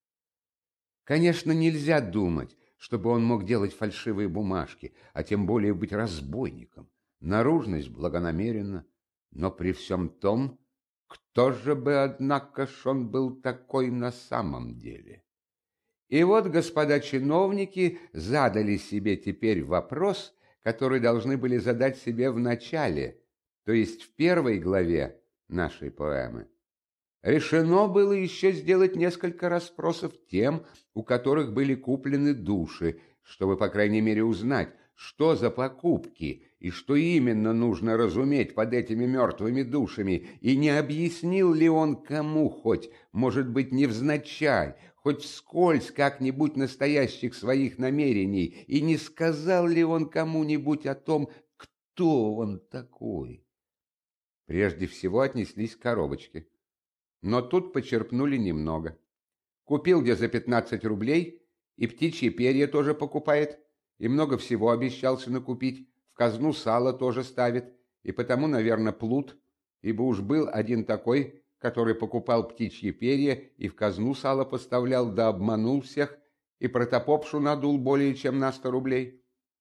Конечно, нельзя думать, чтобы он мог делать фальшивые бумажки, а тем более быть разбойником. Наружность благонамеренна, но при всем том, кто же бы, однако ж, он был такой на самом деле? И вот господа чиновники задали себе теперь вопрос, который должны были задать себе в начале, то есть в первой главе нашей поэмы. Решено было еще сделать несколько расспросов тем, у которых были куплены души, чтобы, по крайней мере, узнать, что за покупки и что именно нужно разуметь под этими мертвыми душами, и не объяснил ли он кому хоть, может быть, невзначай, хоть вскользь как-нибудь настоящих своих намерений, и не сказал ли он кому-нибудь о том, кто он такой. Прежде всего отнеслись к коробочке. Но тут почерпнули немного. Купил где за 15 рублей, и птичьи перья тоже покупает, и много всего обещался накупить, в казну сало тоже ставит, и потому, наверное, плут, ибо уж был один такой, который покупал птичьи перья и в казну сало поставлял, да обманул всех, и протопопшу надул более чем на 100 рублей.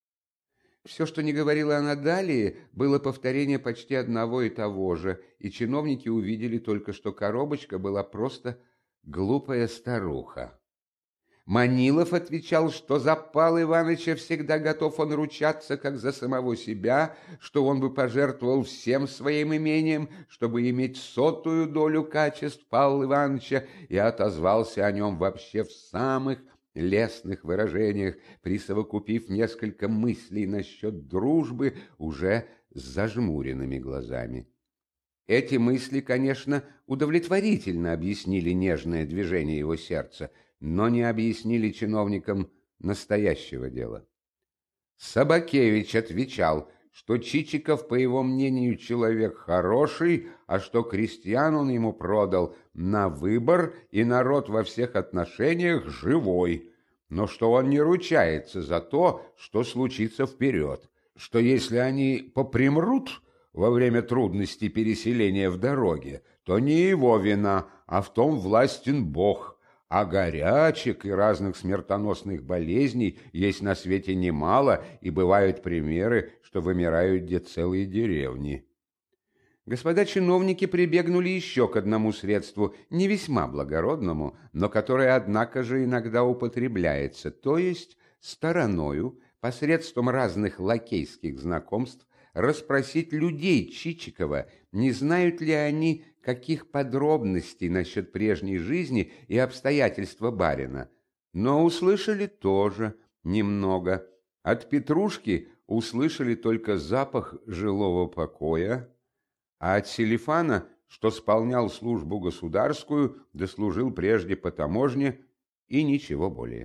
Все, что не говорила она далее, было повторение почти одного и того же, и чиновники увидели только, что коробочка была просто глупая старуха. Манилов отвечал, что за Пал Иваныча всегда готов он ручаться, как за самого себя, что он бы пожертвовал всем своим имением, чтобы иметь 100-ю долю качеств Павла Ивановича, и отозвался о нем вообще в самых лестных выражениях, присовокупив несколько мыслей насчет дружбы уже с зажмуренными глазами. Эти мысли, конечно, удовлетворительно объяснили нежное движение его сердца, но не объяснили чиновникам настоящего дела. Собакевич отвечал, что Чичиков, по его мнению, человек хороший, а что крестьян он ему продал на выбор и народ во всех отношениях живой, но что он не ручается за то, что случится вперед, что если они попримрут во время трудностей переселения в дороге, то не его вина, а в том властен Бог. А горячек и разных смертоносных болезней есть на свете немало, и бывают примеры, что вымирают где целые деревни. Господа чиновники прибегнули еще к одному средству, не весьма благородному, но которое, однако же, иногда употребляется, то есть стороною, посредством разных лакейских знакомств, расспросить людей Чичикова, не знают ли они каких подробностей насчет прежней жизни и обстоятельства барина. Но услышали тоже немного. От Петрушки услышали только запах жилого покоя, а от Селифана, что сполнял службу государскую, да служил прежде по таможне, и ничего более.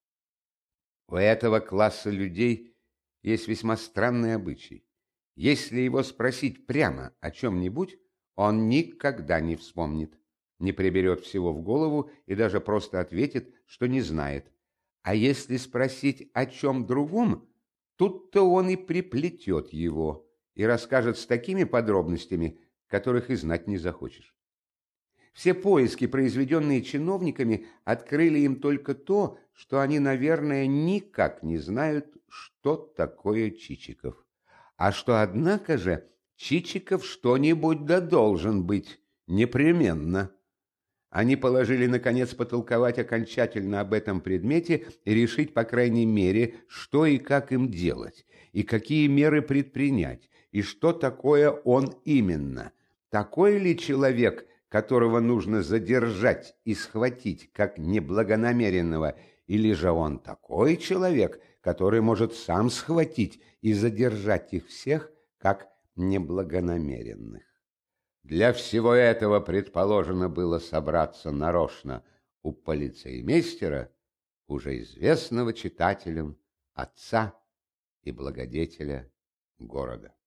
У этого класса людей есть весьма странный обычай. Если его спросить прямо о чем-нибудь, он никогда не вспомнит, не приберет всего в голову и даже просто ответит, что не знает. А если спросить о чем другом, тут-то он и приплетет его и расскажет с такими подробностями, которых и знать не захочешь. Все поиски, произведенные чиновниками, открыли им только то, что они, наверное, никак не знают, что такое Чичиков. А что, однако же, Чичиков что-нибудь да должен быть, непременно. Они положили, наконец, потолковать окончательно об этом предмете и решить, по крайней мере, что и как им делать, и какие меры предпринять, и что такое он именно. Такой ли человек, которого нужно задержать и схватить как неблагонамеренного, или же он такой человек, который может сам схватить и задержать их всех как неблагонамеренных. Для всего этого предположено было собраться нарочно у полицеймейстера, уже известного читателям, отца и благодетеля города.